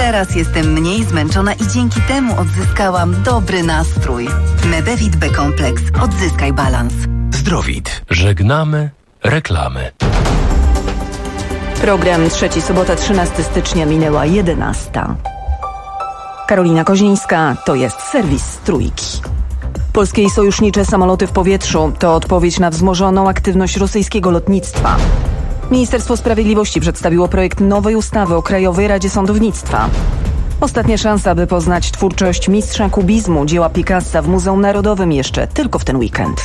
Teraz jestem mniej zmęczona i dzięki temu odzyskałam dobry nastrój. Medevit B-kompleks. Odzyskaj balans. Zdrowit. Żegnamy reklamy. Program Trzeci, sobota 13 stycznia minęła 11. Karolina Kozińska, to jest serwis Trójki. Polskie i sojusznicze samoloty w powietrzu to odpowiedź na wzmożoną aktywność rosyjskiego lotnictwa. Ministerstwo Sprawiedliwości przedstawiło projekt nowej ustawy o Krajowej Radzie Sądownictwa. Ostatnia szansa, by poznać twórczość mistrza kubizmu, dzieła Picassa w Muzeum Narodowym jeszcze tylko w ten weekend.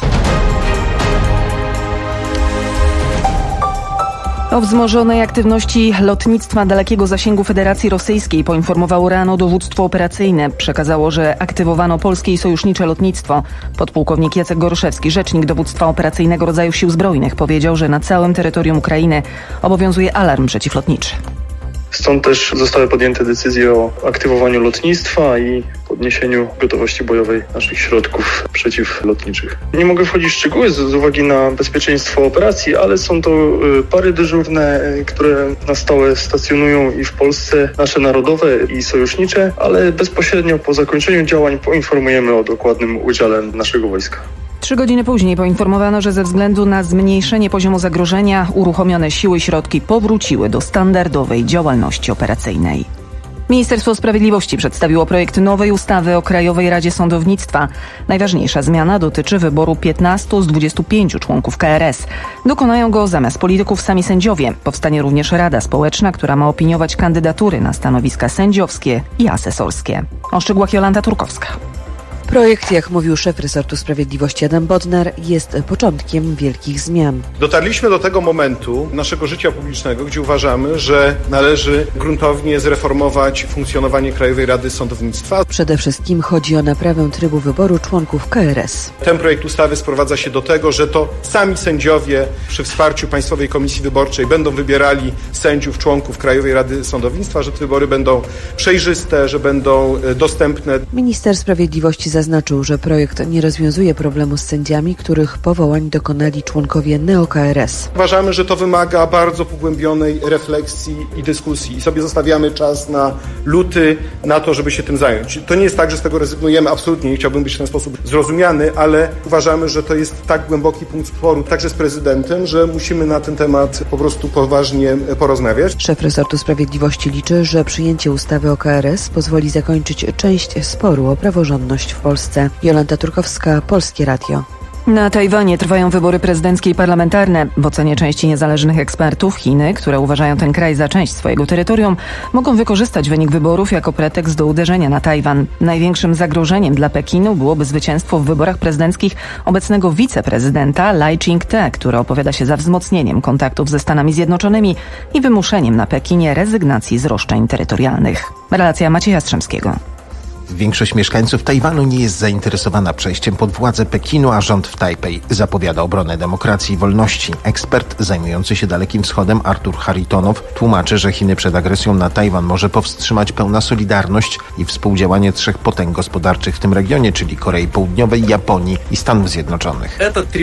O wzmożonej aktywności lotnictwa dalekiego zasięgu Federacji Rosyjskiej poinformowało rano dowództwo operacyjne. Przekazało, że aktywowano polskie i sojusznicze lotnictwo. Podpułkownik Jacek Goruszewski, rzecznik dowództwa operacyjnego rodzajów Sił Zbrojnych, powiedział, że na całym terytorium Ukrainy obowiązuje alarm przeciwlotniczy. Stąd też zostały podjęte decyzje o aktywowaniu lotnictwa i podniesieniu gotowości bojowej naszych środków przeciwlotniczych. Nie mogę wchodzić w szczegóły z uwagi na bezpieczeństwo operacji, ale są to pary dyżurne, które na stałe stacjonują i w Polsce, nasze narodowe i sojusznicze, ale bezpośrednio po zakończeniu działań poinformujemy o dokładnym udziale naszego wojska. 3 godziny później poinformowano, że ze względu na zmniejszenie poziomu zagrożenia uruchomione siły i środki powróciły do standardowej działalności operacyjnej. Ministerstwo Sprawiedliwości przedstawiło projekt nowej ustawy o Krajowej Radzie Sądownictwa. Najważniejsza zmiana dotyczy wyboru 15 z 25 członków KRS. Dokonają go zamiast polityków sami sędziowie. Powstanie również Rada Społeczna, która ma opiniować kandydatury na stanowiska sędziowskie i asesorskie. O szczegółach Jolanta Turkowska. Projekt, jak mówił szef resortu sprawiedliwości Adam Bodnar, jest początkiem wielkich zmian. Dotarliśmy do tego momentu naszego życia publicznego, gdzie uważamy, że należy gruntownie zreformować funkcjonowanie Krajowej Rady Sądownictwa. Przede wszystkim chodzi o naprawę trybu wyboru członków KRS. Ten projekt ustawy sprowadza się do tego, że to sami sędziowie przy wsparciu Państwowej Komisji Wyborczej będą wybierali sędziów, członków Krajowej Rady Sądownictwa, że te wybory będą przejrzyste, że będą dostępne. Minister Sprawiedliwości zaznaczył, że projekt nie rozwiązuje problemu z sędziami, których powołań dokonali członkowie neo-KRS. Uważamy, że to wymaga bardzo pogłębionej refleksji i dyskusji i sobie zostawiamy czas na luty, na to, żeby się tym zająć. To nie jest tak, że z tego rezygnujemy, absolutnie nie chciałbym być w ten sposób zrozumiany, ale uważamy, że to jest tak głęboki punkt sporu, także z prezydentem, że musimy na ten temat po prostu poważnie porozmawiać. Szef resortu sprawiedliwości liczy, że przyjęcie ustawy o KRS pozwoli zakończyć część sporu o praworządność w Polsce. Jolanta Turkowska, Polskie Radio. Na Tajwanie trwają wybory prezydenckie i parlamentarne. W ocenie części niezależnych ekspertów Chiny, które uważają ten kraj za część swojego terytorium, mogą wykorzystać wynik wyborów jako pretekst do uderzenia na Tajwan. Największym zagrożeniem dla Pekinu byłoby zwycięstwo w wyborach prezydenckich obecnego wiceprezydenta Lai Ching-te, który opowiada się za wzmocnieniem kontaktów ze Stanami Zjednoczonymi i wymuszeniem na Pekinie rezygnacji z roszczeń terytorialnych. Relacja Macieja Strzemskiego. Większość mieszkańców Tajwanu nie jest zainteresowana przejściem pod władzę Pekinu, a rząd w Tajpej zapowiada obronę demokracji i wolności. Ekspert zajmujący się Dalekim Wschodem Artur Haritonow tłumaczy, że Chiny przed agresją na Tajwan może powstrzymać pełna solidarność i współdziałanie 3 potęg gospodarczych w tym regionie, czyli Korei Południowej, Japonii i Stanów Zjednoczonych.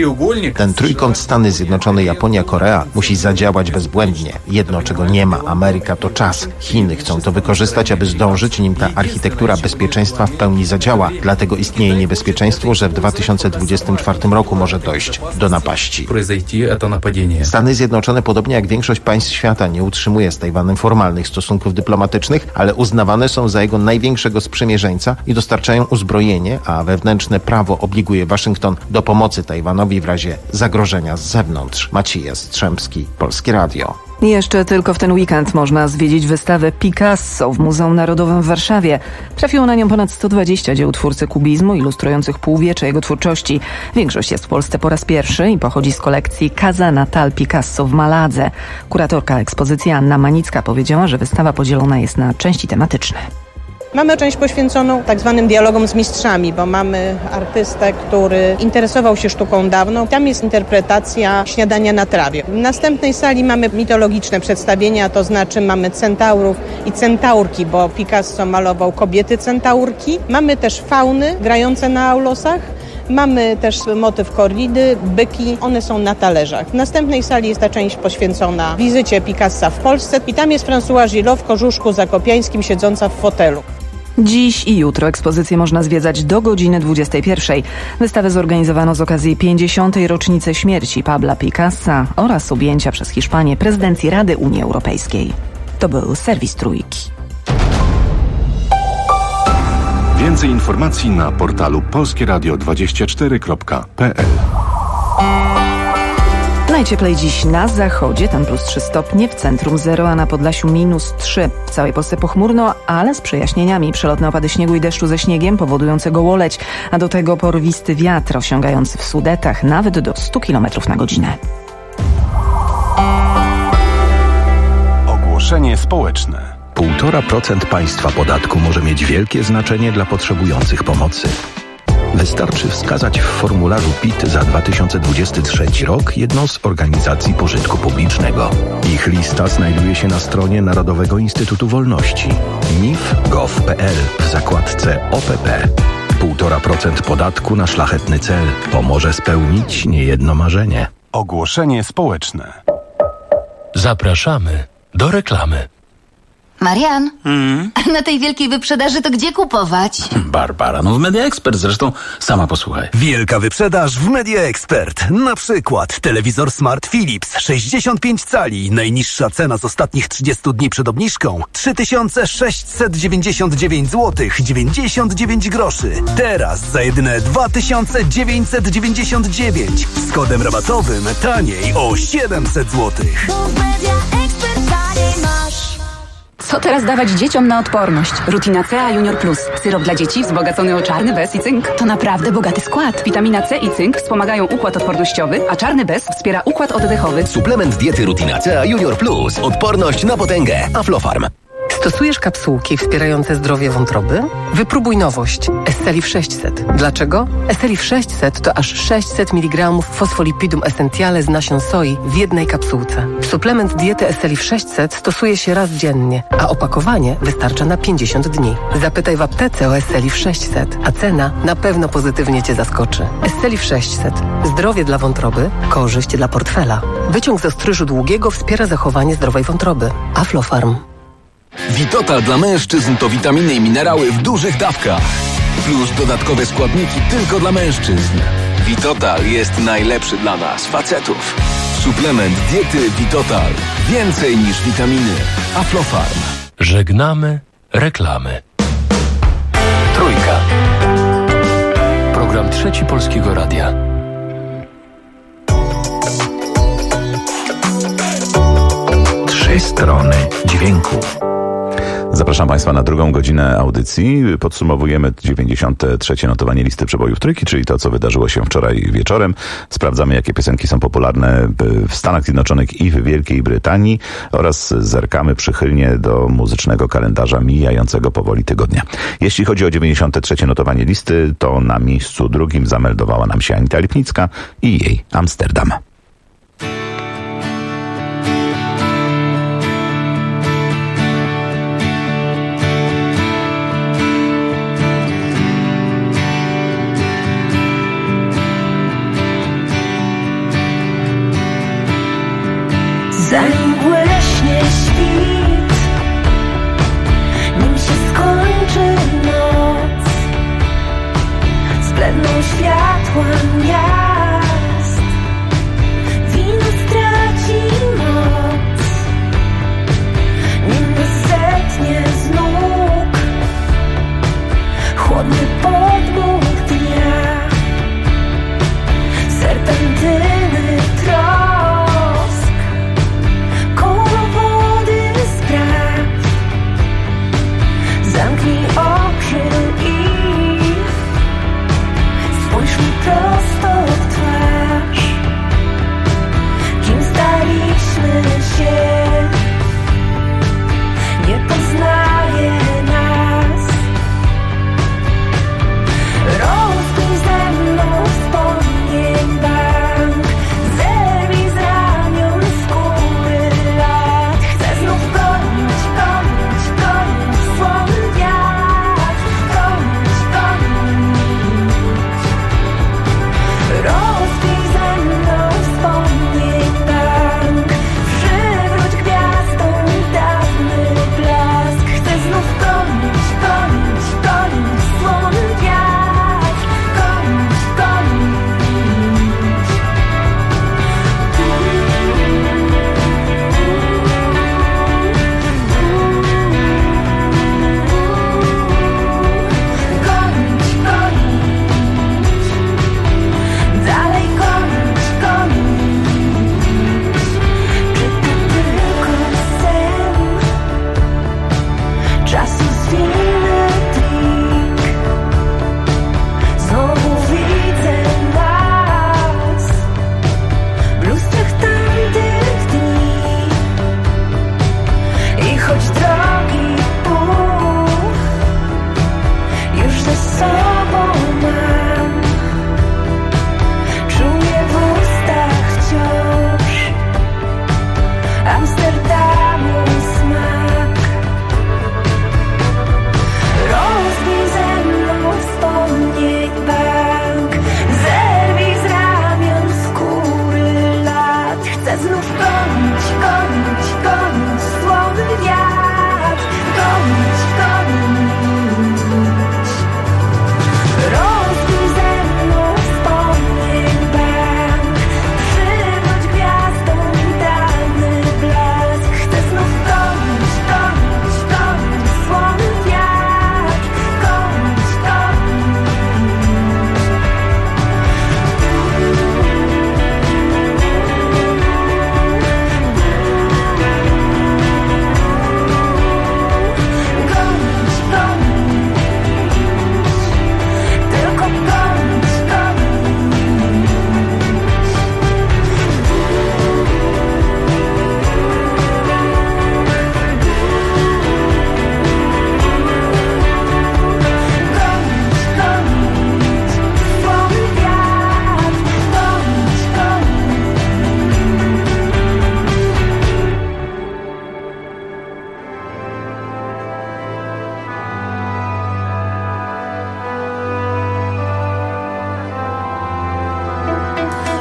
Ten trójkąt Stany Zjednoczone, Japonia, Korea musi zadziałać bezbłędnie. Jedno, czego nie ma Ameryka, to czas. Chiny chcą to wykorzystać, aby zdążyć, nim ta architektura bezpieczeństwa w pełni zadziała. Dlatego istnieje niebezpieczeństwo, że w 2024 roku może dojść do napaści. Stany Zjednoczone, podobnie jak większość państw świata, nie utrzymuje z Tajwanem formalnych stosunków dyplomatycznych, ale uznawane są za jego największego sprzymierzeńca i dostarczają uzbrojenie, a wewnętrzne prawo obliguje Waszyngton do pomocy Tajwanowi w razie zagrożenia z zewnątrz. Maciej Jastrzębski, Polskie Radio. Jeszcze tylko w ten weekend można zwiedzić wystawę Picasso w Muzeum Narodowym w Warszawie. Trafiło na nią ponad 120 dzieł twórcy kubizmu, ilustrujących półwiecze jego twórczości. Większość jest w Polsce po raz pierwszy i pochodzi z kolekcji Casa Natal Picasso w Maladze. Kuratorka ekspozycji Anna Manicka powiedziała, że wystawa podzielona jest na części tematyczne. Mamy część poświęconą tak zwanym dialogom z mistrzami, bo mamy artystę, który interesował się sztuką dawną. Tam jest interpretacja Śniadania na trawie. W następnej sali mamy mitologiczne przedstawienia, to znaczy mamy centaurów i centaurki, bo Picasso malował kobiety centaurki. Mamy też fauny grające na aulosach. Mamy też motyw korridy, byki, one są na talerzach. W następnej sali jest ta część poświęcona wizycie Picassa w Polsce i tam jest François Gillot w kożuszku zakopiańskim siedząca w fotelu. Dziś i jutro ekspozycję można zwiedzać do godziny 21. Wystawę zorganizowano z okazji 50. rocznicy śmierci Pabla Picassa oraz objęcia przez Hiszpanię prezydencji Rady Unii Europejskiej. To był serwis Trójki. Więcej informacji na portalu polskieradio24.pl. Najcieplej dziś na zachodzie, tam +3 stopnie, w centrum 0, a na Podlasiu -3. W całej Polsce pochmurno, ale z przejaśnieniami. Przelotne opady śniegu i deszczu ze śniegiem powodujące gołoleć, a do tego porwisty wiatr osiągający w Sudetach nawet do 100 km na godzinę. Ogłoszenie społeczne. 1,5% państwa podatku może mieć wielkie znaczenie dla potrzebujących pomocy. Wystarczy wskazać w formularzu PIT za 2023 rok jedną z organizacji pożytku publicznego. Ich lista znajduje się na stronie Narodowego Instytutu Wolności nif.gov.pl w zakładce OPP. 1,5% podatku na szlachetny cel pomoże spełnić niejedno marzenie. Ogłoszenie społeczne. Zapraszamy do reklamy. Marian, na tej wielkiej wyprzedaży to gdzie kupować? Barbara, w Media Expert, zresztą sama posłuchaj. Wielka wyprzedaż w Media Expert. Na przykład telewizor Smart Philips 65 cali. Najniższa cena z ostatnich 30 dni przed obniżką 3699 zł 99 groszy. Teraz za jedyne 2999. Z kodem rabatowym taniej o 700 zł. Co teraz dawać dzieciom na odporność? Rutina C Junior Plus. Syrop dla dzieci wzbogacony o czarny bez i cynk. To naprawdę bogaty skład. Witamina C i cynk wspomagają układ odpornościowy, a czarny bez wspiera układ oddechowy. Suplement diety Rutina C Junior Plus. Odporność na potęgę. Aflofarm. Stosujesz kapsułki wspierające zdrowie wątroby? Wypróbuj nowość. Esselif 600. Dlaczego? Esselif 600 to aż 600 mg fosfolipidum essentiale z nasion soi w jednej kapsułce. Suplement diety Esselif 600 stosuje się raz dziennie, a opakowanie wystarcza na 50 dni. Zapytaj w aptece o Esselif 600, a cena na pewno pozytywnie Cię zaskoczy. Esselif 600. Zdrowie dla wątroby, korzyść dla portfela. Wyciąg z ostryżu długiego wspiera zachowanie zdrowej wątroby. Aflofarm. Vitotal dla mężczyzn to witaminy i minerały w dużych dawkach. Plus dodatkowe składniki tylko dla mężczyzn. Vitotal jest najlepszy dla nas, facetów. Suplement diety Vitotal. Więcej niż witaminy. Aflofarm. Żegnamy reklamy. Trójka. Program Trzeci Polskiego Radia. Trzy strony dźwięku. Zapraszam Państwa na drugą godzinę audycji. Podsumowujemy 93. notowanie listy przebojów Trójki, czyli to, co wydarzyło się wczoraj wieczorem. Sprawdzamy, jakie piosenki są popularne w Stanach Zjednoczonych i w Wielkiej Brytanii oraz zerkamy przychylnie do muzycznego kalendarza mijającego powoli tygodnia. Jeśli chodzi o 93. notowanie listy, to na miejscu drugim zameldowała nam się Anita Lipnicka i jej Amsterdam. Zanim błyśnie świt, nim się skończy noc, zbledną światła miast,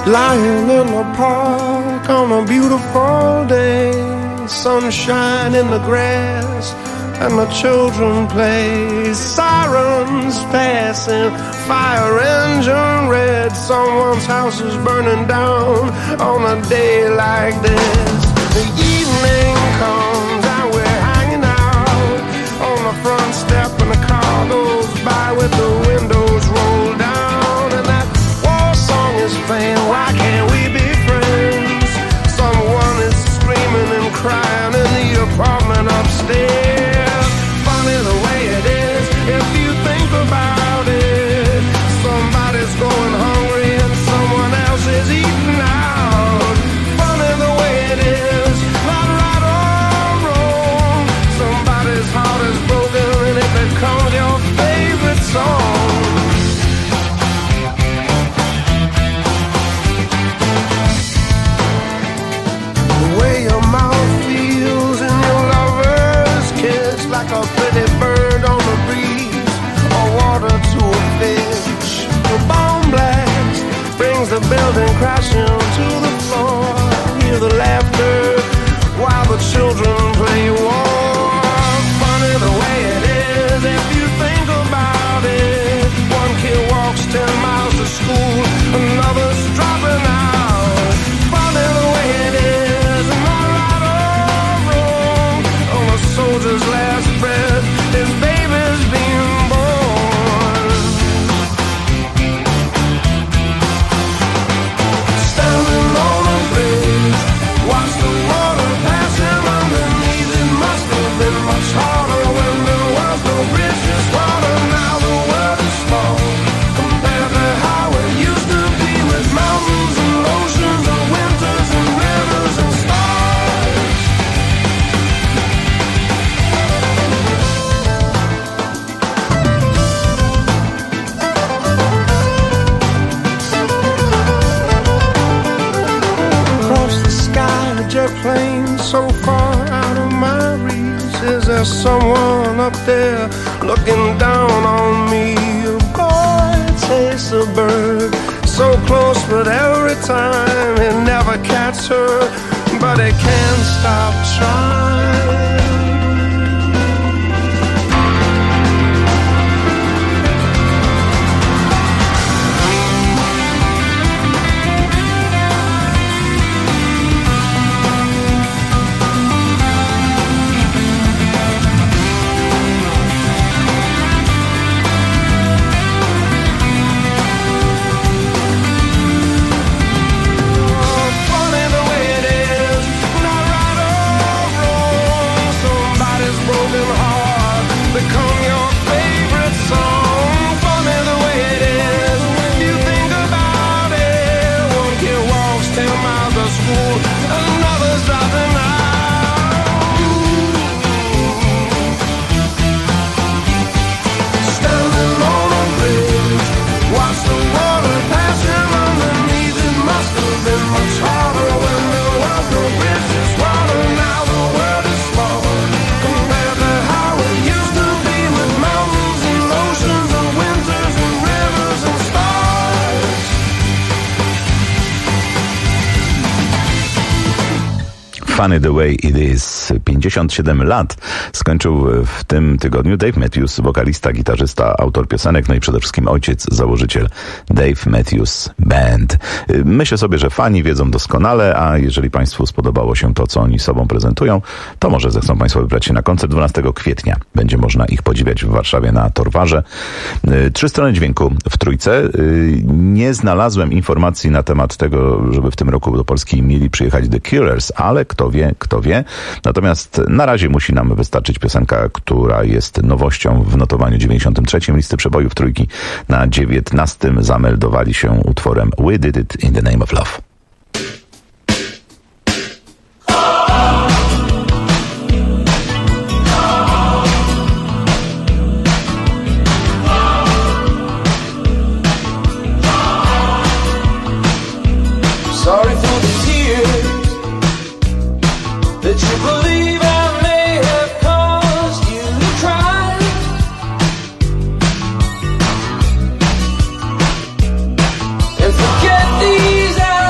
lying in the park on a beautiful day. Sunshine in the grass and the children play. Sirens passing, fire engine red. Someone's house is burning down on a day like this. The evening comes and we're hanging out on the front step, and the car goes by with the windows rolled down, and that war song is playing. Why can't we be friends? Someone is screaming and crying in the apartment upstairs. Funny the way it is, if you think about it. Somebody's going hungry and someone else is eating out. Funny the way it is, not right or wrong. Somebody's heart is broken and it becomes your favorite song. The way your mouth feels in your lover's kiss, like a pretty bird on the breeze, or water to a fish. The bomb blast brings the building crashing to the floor. Hear the laughter while the children play war. Funny the way it is if you think about it. One kid walks 10 miles to school, another's dropping out. Funny the way it is, not right or wrong. On a soldier's last breath, his baby's being born. Standing on a bridge, watch the water passing underneath. It must have been much harder when there was no bridge, just water. Now the world is small compared to how it used to be, with mountains and oceans and winters and rivers and stars. Across the sky, a jet plane so far out of my reach. Is there someone up there looking down on me? A boy tastes a bird so close, but every time it never catches her. But it can't stop trying. Funny the way it is, not right or wrong. Somebody's broken heart become your favorite song. Funny the way it is, you think about it. One kid walks 10 miles to school, another's dropping out. Standing on a bridge, watch the water passing underneath. It must have been much harder when there was no bridge, just water. Now the world is small compared to how it used to be, with mountains and oceans and winters and rivers and stars. Funny the way it is. 57 lat skończył w tym tygodniu Dave Matthews, wokalista, gitarzysta, autor piosenek, no i przede wszystkim ojciec, założyciel Dave Matthews Band. Myślę sobie, że fani wiedzą doskonale, a jeżeli Państwu spodobało się to, co oni sobą prezentują, to może zechcą Państwo wybrać się na koncert 12 kwietnia. Będzie można ich podziwiać w Warszawie na Torwarze. 3 strony dźwięku w Trójce. Nie znalazłem informacji na temat tego, żeby w tym roku do Polski mieli przyjechać The Killers, ale kto wie. Natomiast na razie musi nam wystarczyć piosenka, która jest nowością w notowaniu 93. listy przebojów Trójki. Na 19. zameldowali się utworem We Did It in the Name of Love. Sorry for the tears that you believe I may have caused you to cry. And forget these eyes.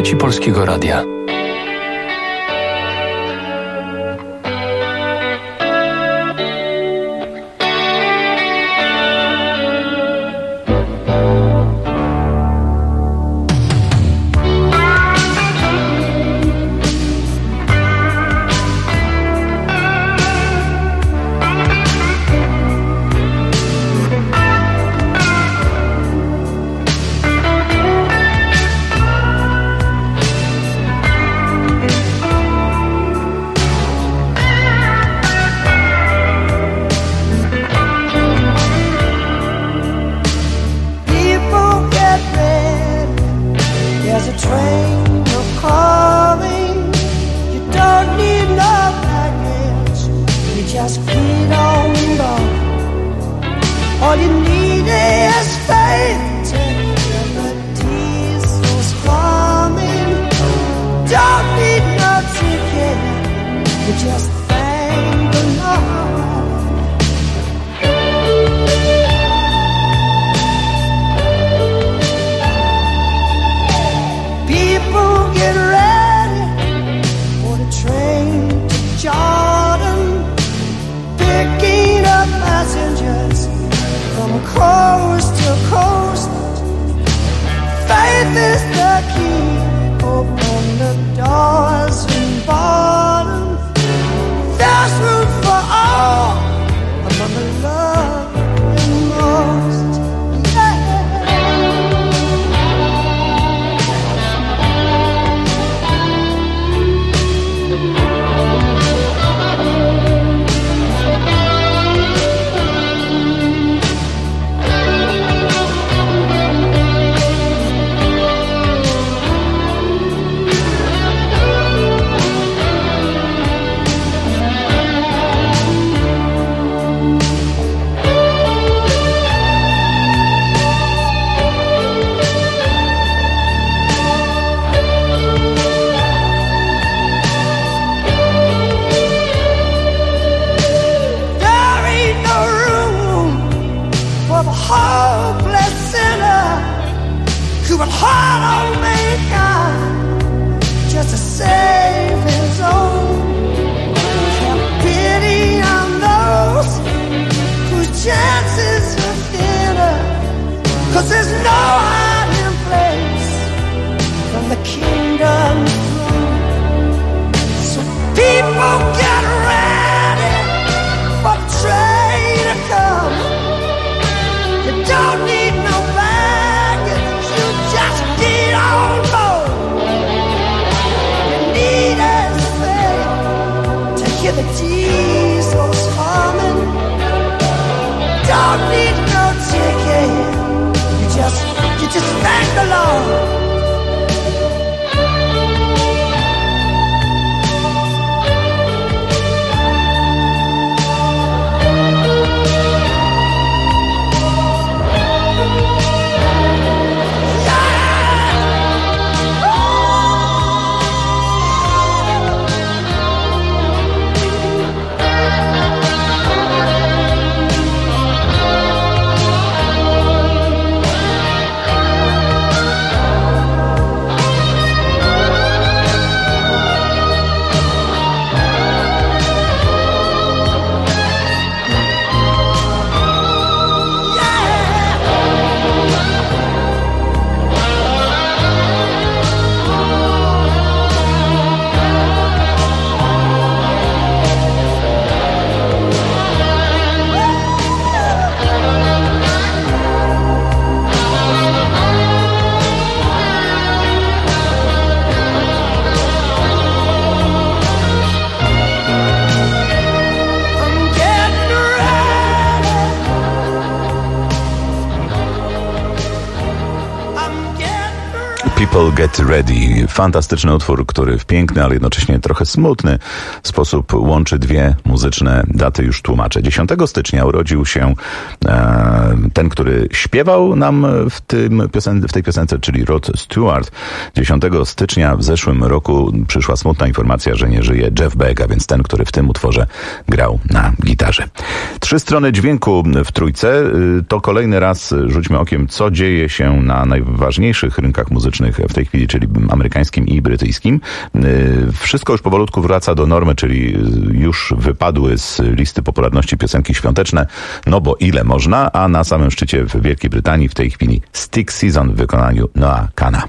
Trzeci Polskiego Radia. People Get Ready. Fantastyczny utwór, który w piękny, ale jednocześnie trochę smutny sposób łączy dwie muzyczne daty. Już tłumaczę. 10 stycznia urodził się ten, który śpiewał nam w tej piosence, czyli Rod Stewart. 10 stycznia w zeszłym roku przyszła smutna informacja, że nie żyje Jeff Beck, a więc ten, który w tym utworze grał na gitarze. 3 strony dźwięku w trójce. To kolejny raz rzućmy okiem, co dzieje się na najważniejszych rynkach muzycznych w tej chwili, czyli amerykańskim i brytyjskim. Wszystko już powolutku wraca do normy, czyli już wypadły z listy popularności piosenki świąteczne, no bo ile można, a na samym szczycie w Wielkiej Brytanii w tej chwili Stick Season w wykonaniu Noah Kana.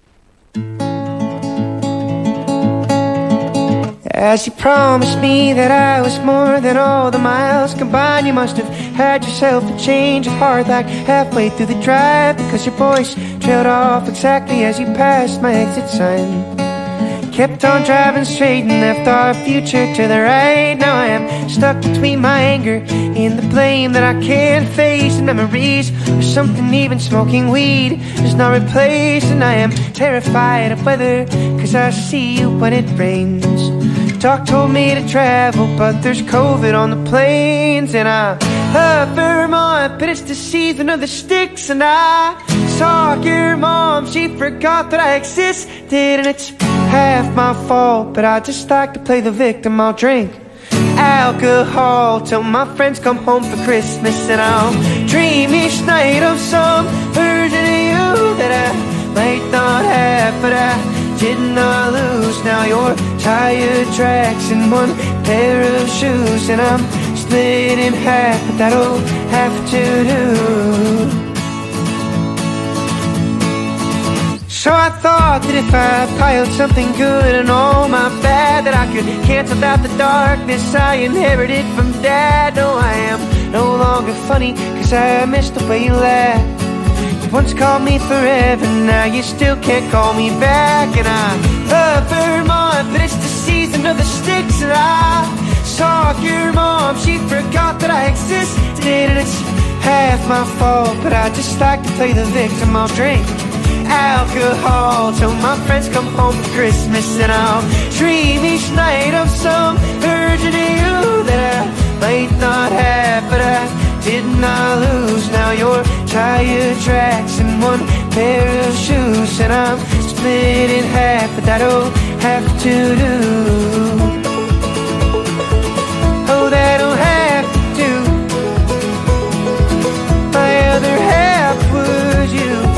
As you promised me that I was more than all the miles combined, you must have had yourself a change of heart like halfway through the drive, because your voice trailed off exactly as you passed my exit sign. Kept on driving straight and left our future to the right. Now I am stuck between my anger and the blame that I can't face, and memories of something even smoking weed does not replace. And I am terrified of weather, cause I see you when it rains. Doc told me to travel, but there's COVID on the planes. And I love Vermont, but it's the season of the sticks. And I saw your mom, she forgot that I existed, and it's half my fault, but I just like to play the victim. I'll drink alcohol till my friends come home for Christmas, and I'll dream each night of some version of you that I might not have, but I did not lose. Now your tire tracks in one pair of shoes, and I'm split in half, but that'll have to do. So I thought that if I piled something good and all my bad, that I could cancel out the darkness I inherited from Dad. No, I am no longer funny, cause I missed the way you laughed. You once called me forever, now you still can't call me back. And I love Vermont, but it's the season of the sticks. And I saw your mom, she forgot that I existed, and it's half my fault, but I just like to play the victim. I'll drink alcohol till my friends come home for Christmas, and I'll dream each night of some version of you that I might not have, but I did not lose. Now your tire tracks in one pair of shoes, and I'm split in half, but that'll have to do. Oh, that'll have to do. My other half was you.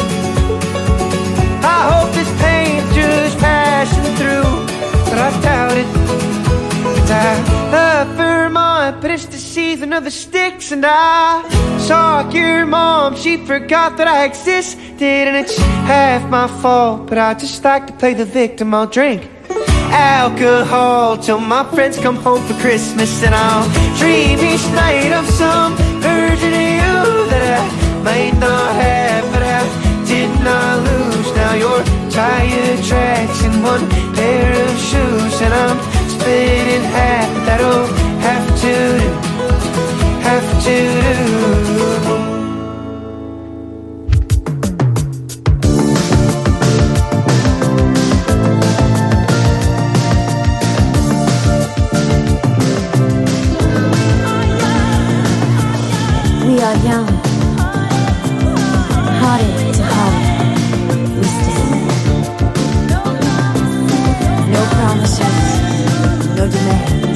I hope this pain's just passing through, but I doubt it. I love Vermont, but it's the season of the sticks. And I saw your mom, she forgot that I existed, and it's half my fault, but I just like to play the victim. I'll drink alcohol till my friends come home for Christmas, and I'll dream each night of some version of you that I might not have, but I did not lose. Now your tire tracks in one pair of shoes, and I'm split in half. That'll have to do, have to do. We are young, hearted to heart, we stand. No promises, no demands.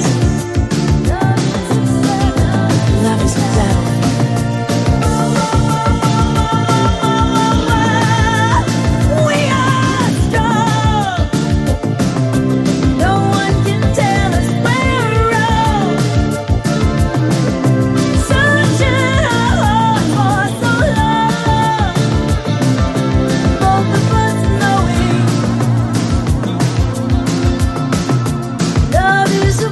Love is a battle. We are strong. No one can tell us we're wrong. Searching our hearts for so long. Both of us knowing love is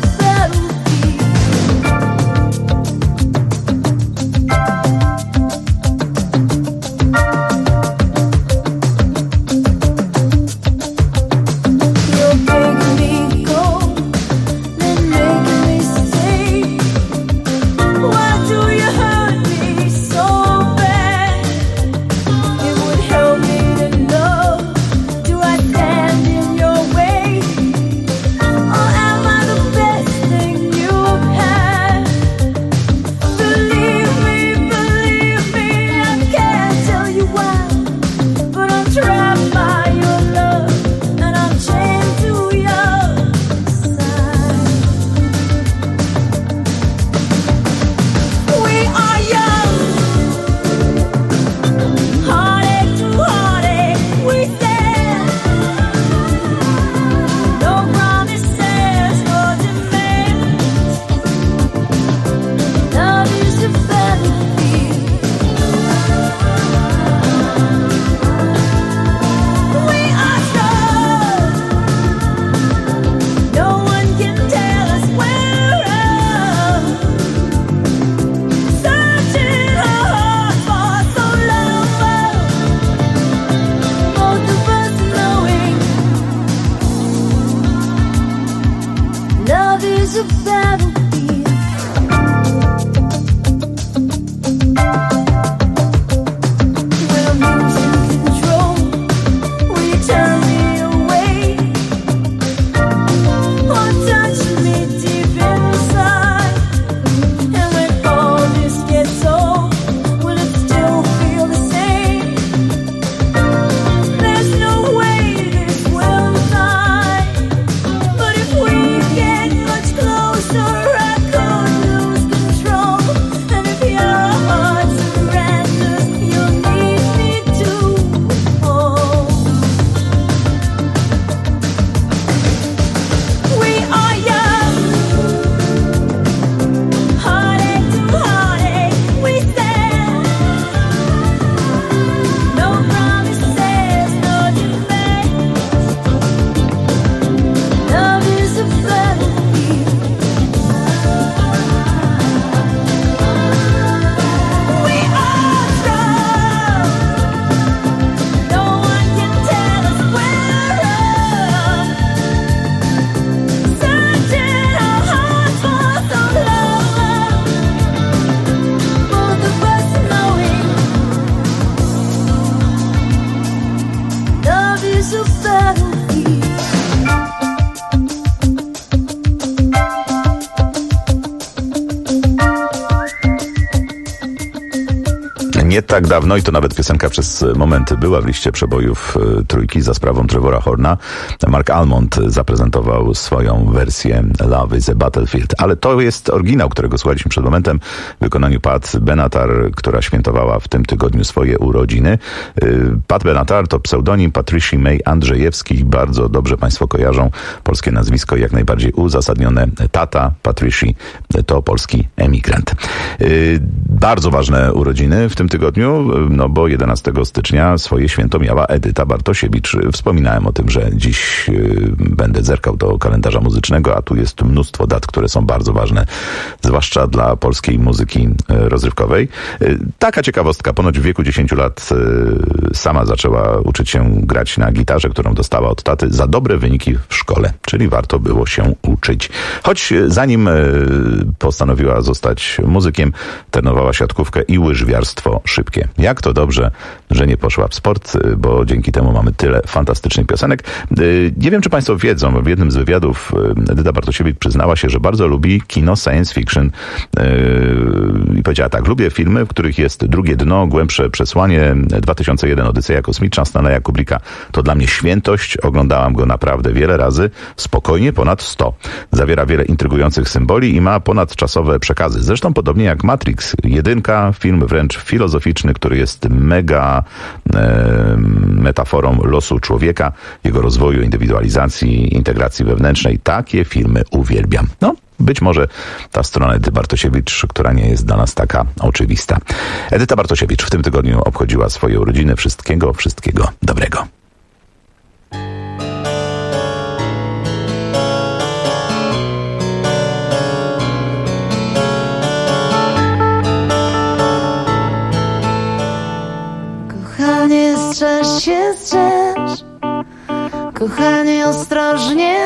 Nie tak dawno, i to nawet piosenka przez momenty była w liście przebojów trójki za sprawą Trevora Horna. Mark Almond zaprezentował swoją wersję Love is a Battlefield. Ale to jest oryginał, którego słuchaliśmy przed momentem w wykonaniu Pat Benatar, która świętowała w tym tygodniu swoje urodziny. Pat Benatar to pseudonim Patricia May Andrzejewskiej. Bardzo dobrze Państwo kojarzą polskie nazwisko, jak najbardziej uzasadnione. Tata Patricia to polski emigrant. Bardzo ważne urodziny w tym tygodniu, no bo 11 stycznia swoje święto miała Edyta Bartosiewicz. Wspominałem o tym, że dziś będę zerkał do kalendarza muzycznego, a tu jest mnóstwo dat, które są bardzo ważne, zwłaszcza dla polskiej muzyki rozrywkowej. Taka ciekawostka, ponoć w wieku 10 lat sama zaczęła uczyć się grać na gitarze, którą dostała od taty za dobre wyniki w szkole, czyli warto było się uczyć. Choć zanim postanowiła zostać muzykiem, trenowała siatkówkę i łyżwiarstwo szybkie. Jak to dobrze, że nie poszła w sport, bo dzięki temu mamy tyle fantastycznych piosenek. Nie wiem, czy Państwo wiedzą, w jednym z wywiadów Edyta Bartosiewicz przyznała się, że bardzo lubi kino science fiction i powiedziała tak: lubię filmy, w których jest drugie dno, głębsze przesłanie. 2001 Odyseja kosmiczna Stanleya Kubricka to dla mnie świętość. Oglądałam go naprawdę wiele razy, spokojnie ponad 100. Zawiera wiele intrygujących symboli i ma ponadczasowe przekazy. Zresztą podobnie jak Matrix 1, film wręcz filozoficzny, który jest mega metaforą losu człowieka, jego rozwoju, indywidualizacji, integracji wewnętrznej. Takie filmy uwielbiam. No, być może ta strona Edyty Bartosiewicz, która nie jest dla nas taka oczywista. Edyta Bartosiewicz w tym tygodniu obchodziła swoje urodziny. Wszystkiego dobrego. Kochanie, strzeż się, strzeż. Kochanie, ostrożnie.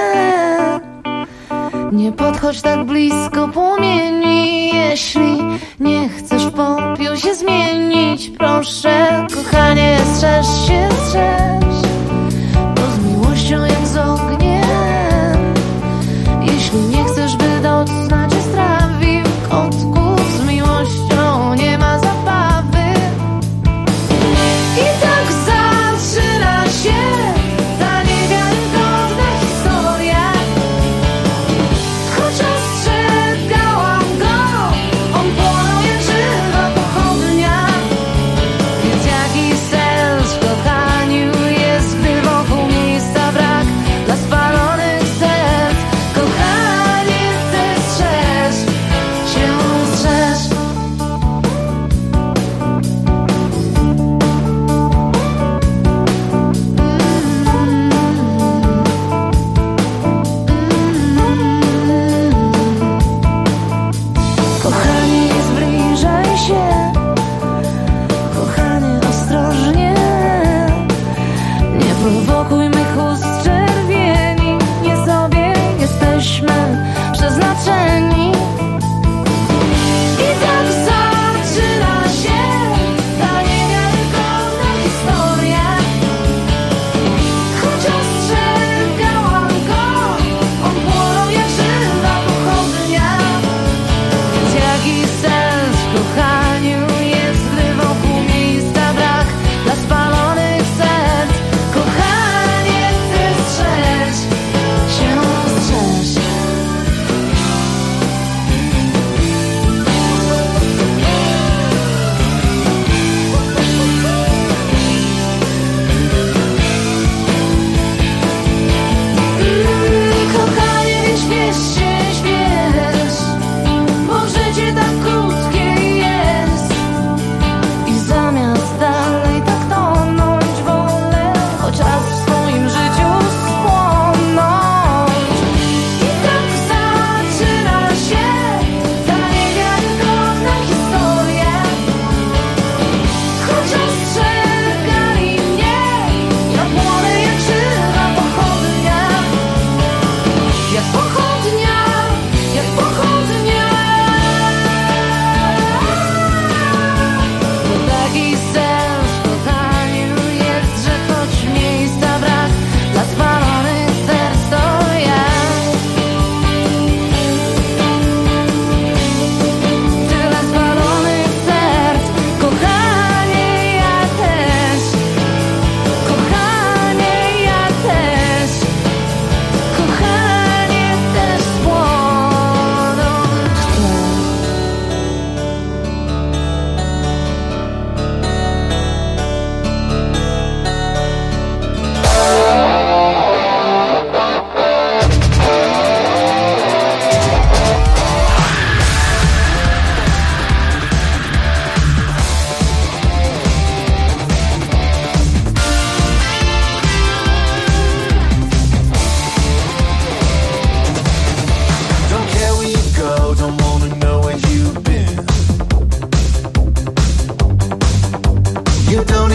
Nie podchodź tak blisko płomieni. Jeśli nie chcesz w popiół się zmienić, proszę. Kochanie, strzeż się, strzeż. Bo z miłością jak z ogniem. Jeśli nie chcesz, by dotknąć cię strawił kotków, z miłością nie ma zabawy. I tak zaczyna się ta niewiarygodna historia. Choć ostrzegałam go, on płonął jak żywa pochodnia. Więc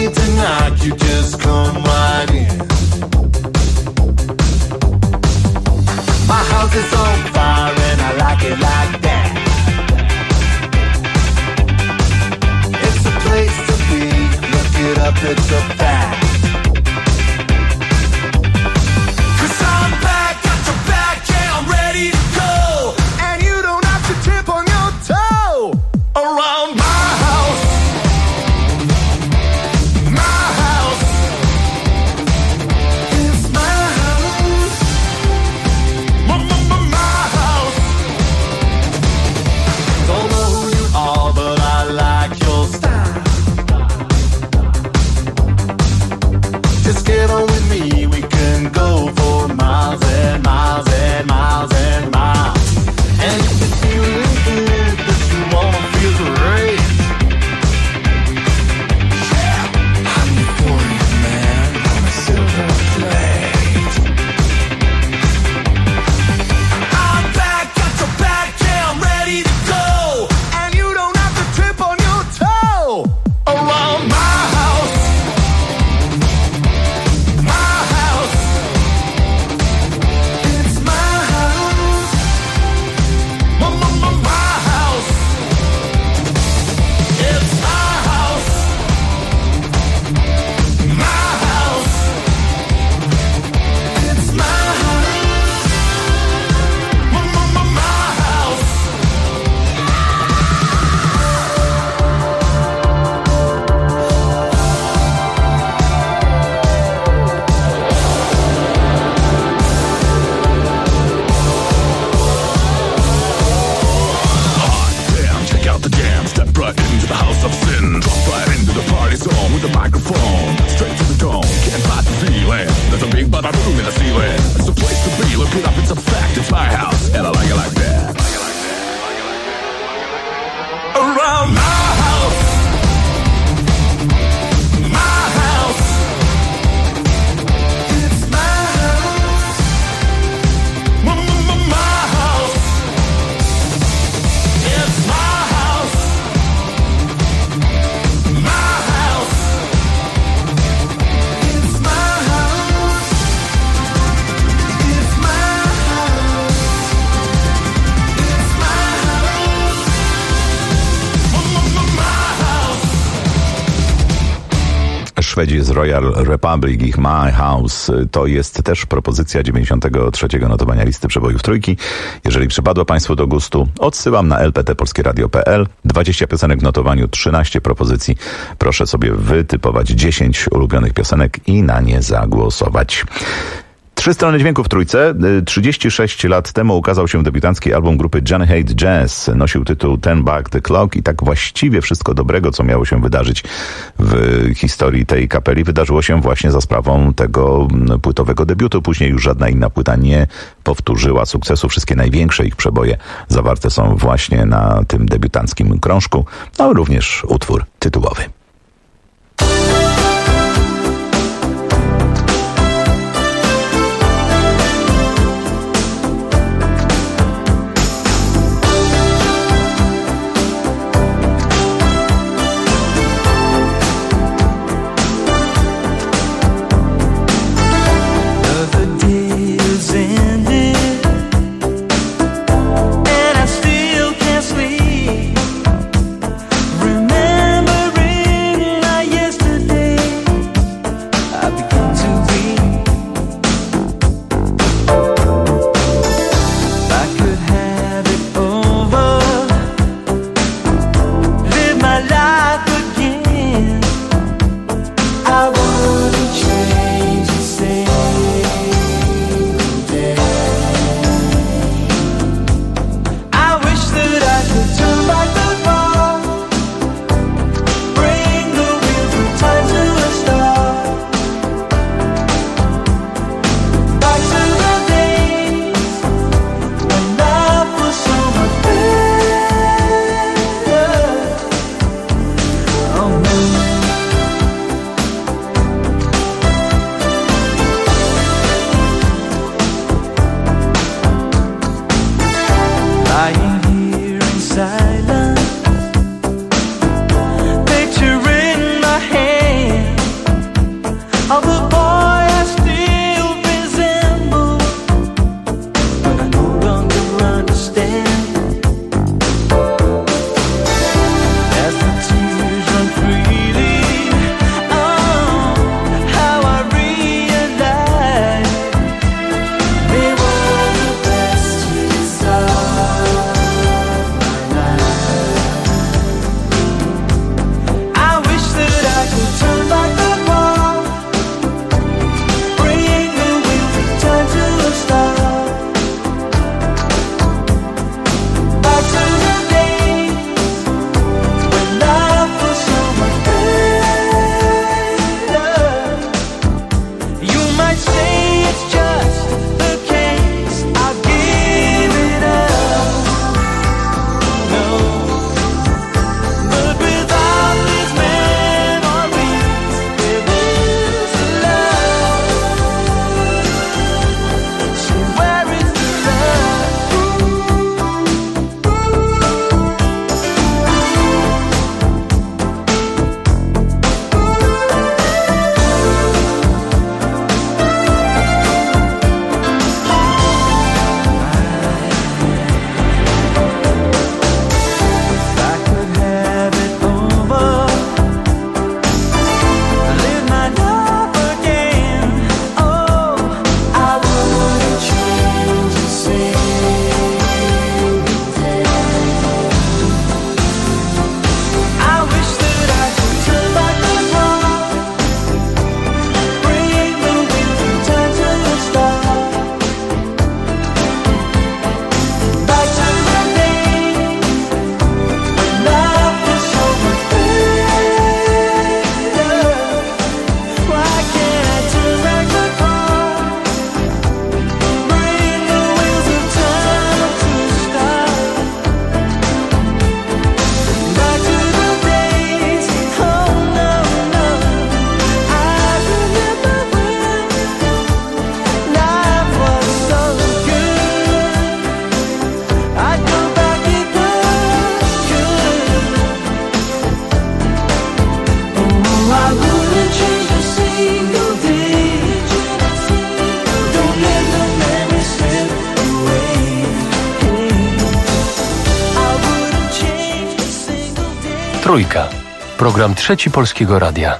need to knock, you just come right in. My house is on fire and I like it like that. It's a place to be, look it up, it's a fact. 'Cause I'm back, got your back, yeah, I'm ready to go. And you don't have to tip on your toe around my house. My house. It's my house. My house. Don't know who you are, but I like your style. Just get on with me, we can go for miles and miles and miles and miles. And if you're feeling good, but you wanna feel great, I'm the 40th man on a silver plate. I'm back, got your back, yeah, I'm ready to go. And you don't have to trip on your toe around my house. My house. It's my house. My house. It's my house. My house. It's my house. My house. Damn, check out the jam. Step right into the house of sin. Drop right into the party zone with the microphone. Straight to the dome, can't fight the feeling. There's a big bada boom in the ceiling. It's a place to be, look it up, it's a fact. It's my house, and I like it like that. Around my house. My house. It's my house. My house. It's my house. My house. It's my house. It's my house. It's my house. Szwedzi z Royal Republic, ich My House, to jest też propozycja 93. notowania listy przebojów trójki. Jeżeli przypadła Państwu do gustu, odsyłam na lptpolskieradio.pl. 20 piosenek w notowaniu, 13 propozycji. Proszę sobie wytypować 10 ulubionych piosenek i na nie zagłosować. 3 strony dźwięku w trójce. 36 lat temu ukazał się debiutancki album grupy Johnny Hate Jazz. Nosił tytuł Turn Back the Clock i tak właściwie wszystko dobrego, co miało się wydarzyć w historii tej kapeli, wydarzyło się właśnie za sprawą tego płytowego debiutu. Później już żadna inna płyta nie powtórzyła sukcesu. Wszystkie największe ich przeboje zawarte są właśnie na tym debiutanckim krążku, no również utwór tytułowy. Remembering Trójka. Program Trzeci Polskiego Radia.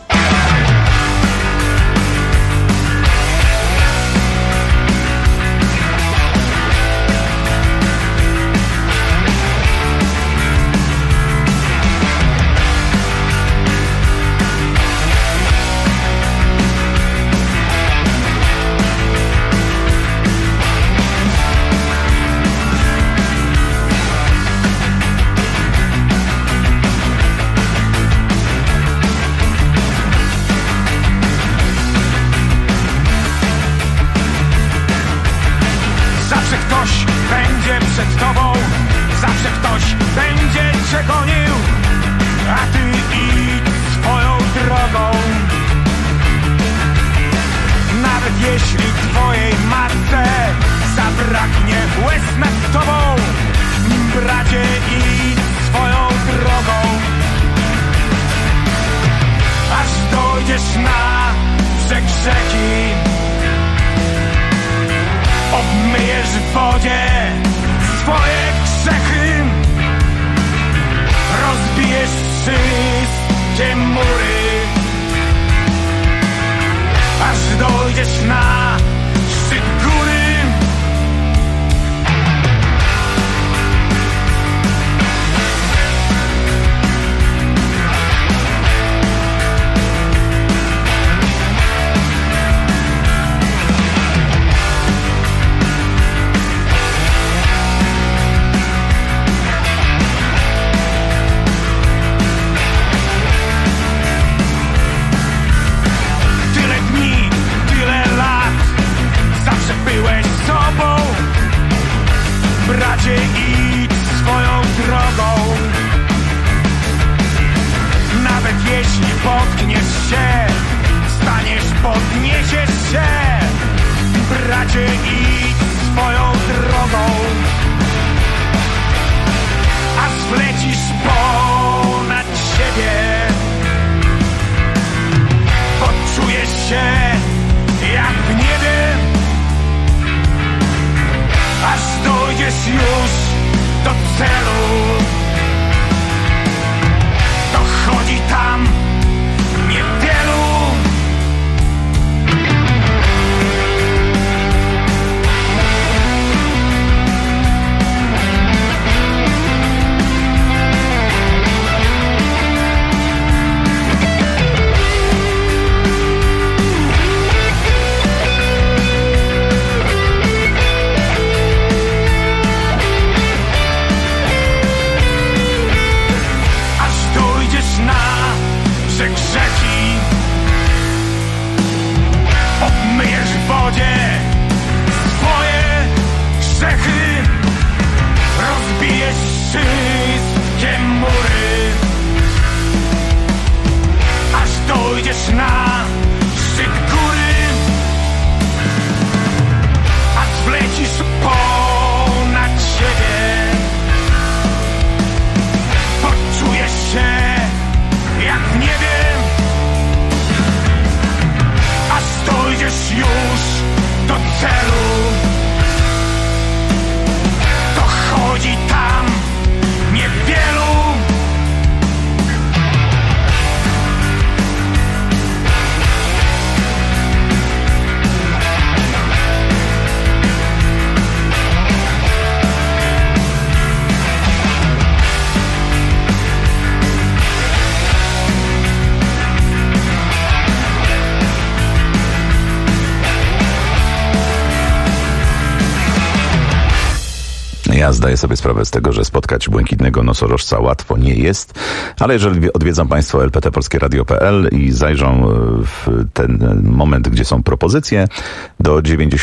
Ja zdaję sobie sprawę z tego, że spotkać błękitnego nosorożca łatwo nie jest, ale jeżeli odwiedzą Państwo lptpolskieradio.pl i zajrzą w ten moment, gdzie są propozycje do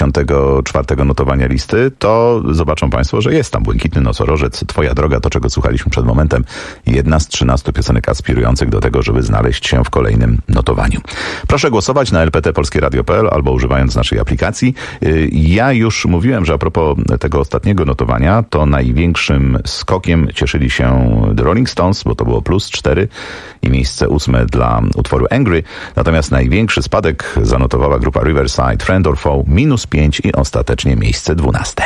94. notowania listy, to zobaczą Państwo, że jest tam błękitny nosorożec, Twoja droga, to czego słuchaliśmy przed momentem, jedna z 13 piosenek aspirujących do tego, żeby znaleźć się w kolejnym notowaniu. Proszę głosować na lptpolskieradio.pl albo używając naszej aplikacji. Ja już mówiłem, że a propos tego ostatniego notowania, to największym skokiem cieszyli się The Rolling Stones, bo to było +4 i miejsce 8 dla utworu Angry. Natomiast największy spadek zanotowała grupa Riverside, Friend or Foe, -5 i ostatecznie miejsce 12.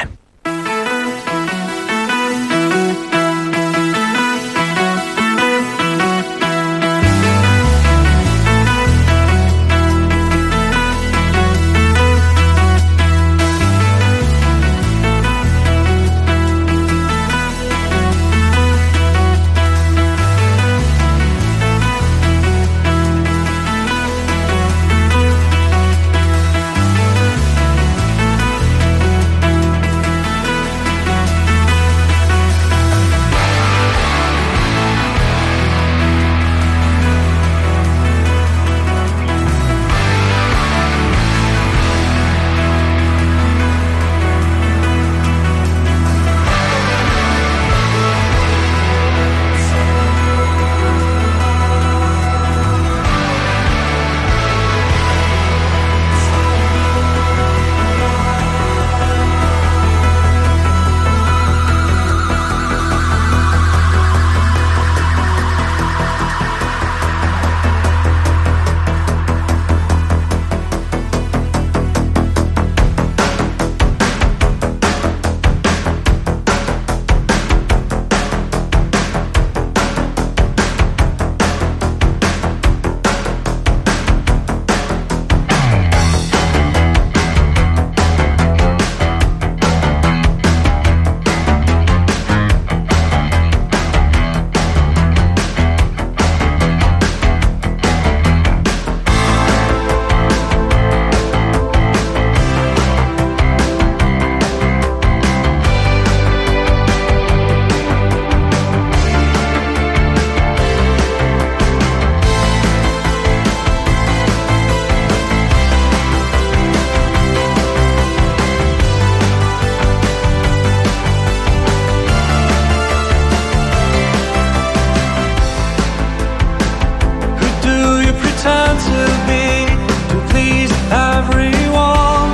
pretend to be to please everyone.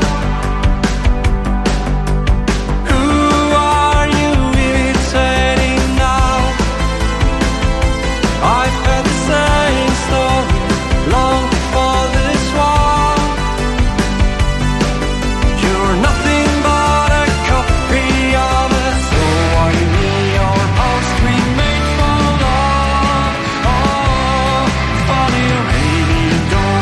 Who are you imitating now? I've heard the same story long before this one. You're nothing but a copy of a story your host remade for love. Oh, funny, maybe you don't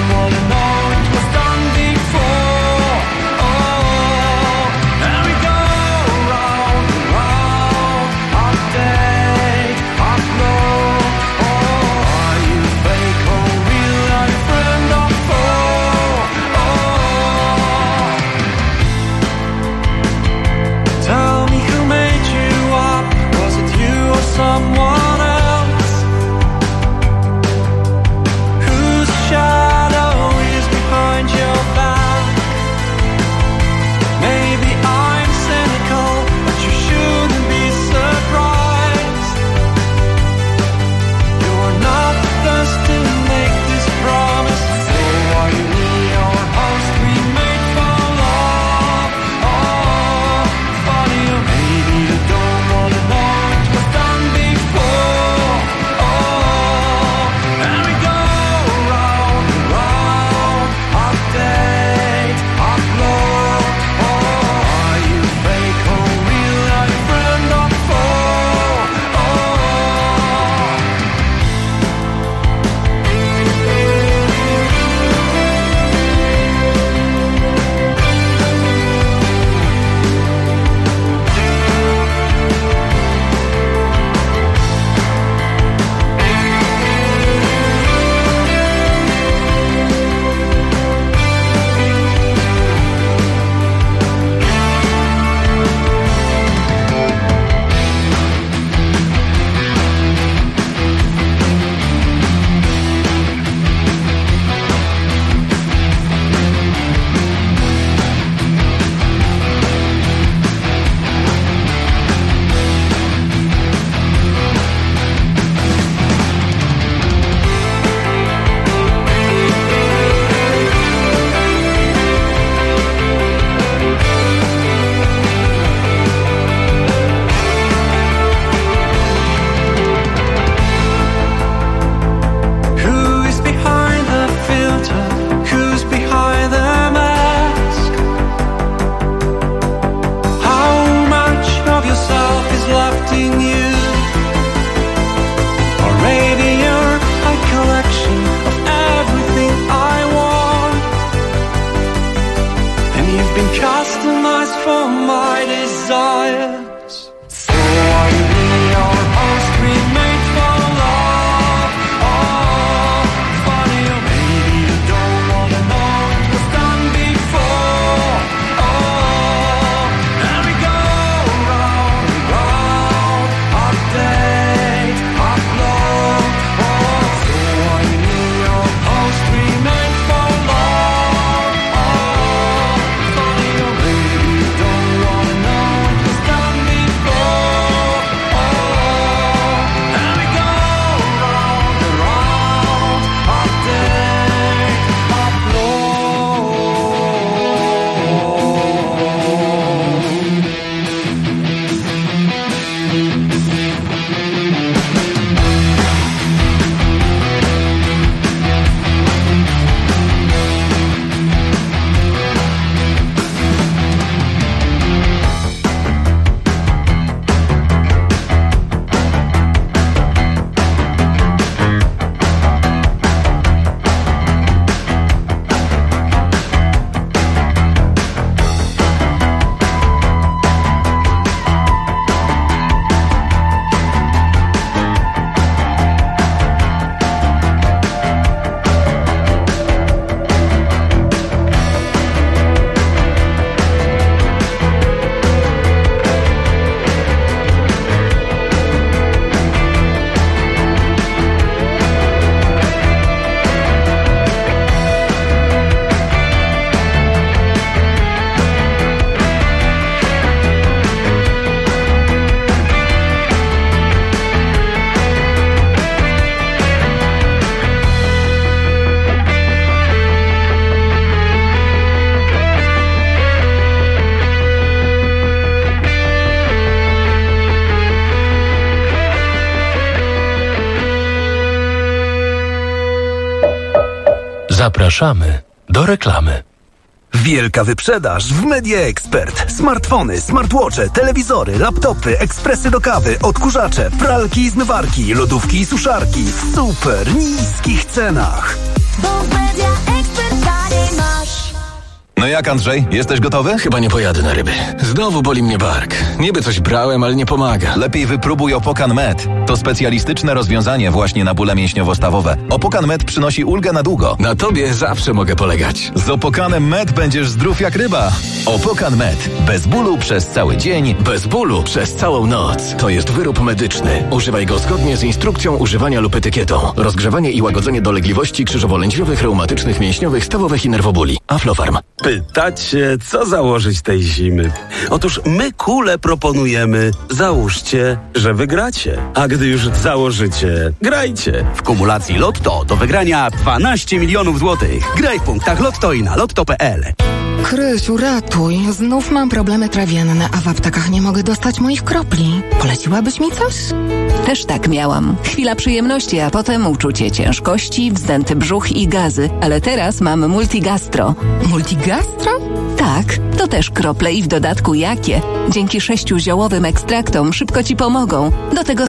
Zapraszamy do reklamy. Wielka wyprzedaż w Media Expert. Smartfony, smartwatche, telewizory, laptopy, ekspresy do kawy, odkurzacze, pralki i zmywarki, lodówki i suszarki w super niskich cenach. Bo w Media Expert taniej masz. No jak, Andrzej? Jesteś gotowy? Chyba nie pojadę na ryby. Znowu boli mnie bark. Niby coś brałem, ale nie pomaga. Lepiej wypróbuj Opokan Med. To specjalistyczne rozwiązanie właśnie na bóle mięśniowo-stawowe. Opokan Med przynosi ulgę na długo. Na tobie zawsze mogę polegać. Z Opokanem Med będziesz zdrów jak ryba. Opokan Med. Bez bólu przez cały dzień. Bez bólu przez całą noc. To jest wyrób medyczny. Używaj go zgodnie z instrukcją używania lub etykietą. Rozgrzewanie i łagodzenie dolegliwości krzyżowo-lędźwiowych, reumatycznych, mięśniowych, stawowych i nerwobóli. Aflofarm. Pytacie, co założyć tej zimy? Otóż my kule proponujemy. Załóżcie, że wygracie. A gdy już założycie, grajcie. W kumulacji Lotto do wygrania 12 milionów złotych. Graj w punktach Lotto i na lotto.pl. Krysiu, ratuj. Znów mam problemy trawienne, a w aptekach nie mogę dostać moich kropli. Poleciłabyś mi coś? Też tak miałam. Chwila przyjemności, a potem uczucie ciężkości, wzdęty brzuch i gazy. Ale teraz mam Multigastro. Multigastro? Tak, to też krople i w dodatku jakie. Dzięki 6 ziołowym ekstraktom szybko ci pomogą. Do tego